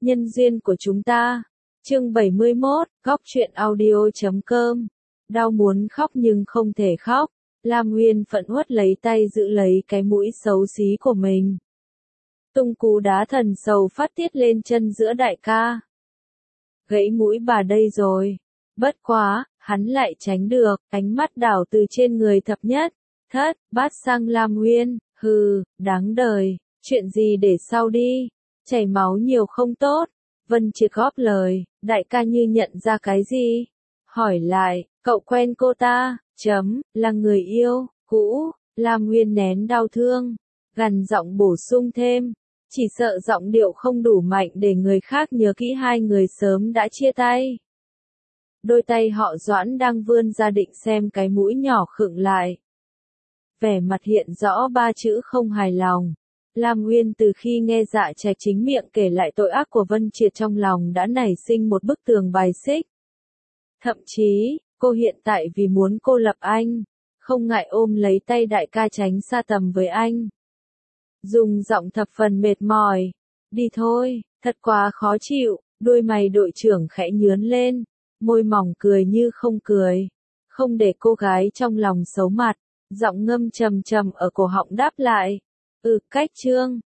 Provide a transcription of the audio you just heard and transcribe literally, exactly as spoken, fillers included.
Nhân duyên của chúng ta. Chương bảy mươi mốt, góc truyện audio chấm com. Đau muốn khóc nhưng không thể khóc. Lam Nguyên phẫn uất lấy tay giữ lấy cái mũi xấu xí của mình. Tung cú đá thần sầu phát tiết lên chân giữa đại ca. Gãy mũi bà đây rồi. Bất quá, hắn lại tránh được, ánh mắt đảo từ trên người thập nhất, thất, bát sang Lam Nguyên, hừ, đáng đời, chuyện gì để sau đi, chảy máu nhiều không tốt. Vân Triệt góp lời, đại ca như nhận ra cái gì? Hỏi lại, cậu quen cô ta, chấm, là người yêu, cũ, Lam Nguyên nén đau thương, gằn giọng bổ sung thêm, chỉ sợ giọng điệu không đủ mạnh để người khác nhớ kỹ hai người sớm đã chia tay. Đôi tay họ Doãn đang vươn ra định xem cái mũi nhỏ khựng lại. Vẻ mặt hiện rõ ba chữ không hài lòng. Lam Nguyên từ khi nghe Dạ Trạch chính miệng kể lại tội ác của Vân Triệt trong lòng đã nảy sinh một bức tường bài xích. Thậm chí, cô hiện tại vì muốn cô lập anh, không ngại ôm lấy tay đại ca tránh xa tầm với anh. Dùng giọng thập phần mệt mỏi. Đi thôi, thật quá khó chịu, đôi mày đội trưởng khẽ nhướn lên, môi mỏng cười như không cười. Không để cô gái trong lòng xấu mặt, giọng ngâm trầm trầm ở cổ họng đáp lại. Ừ, cách trương,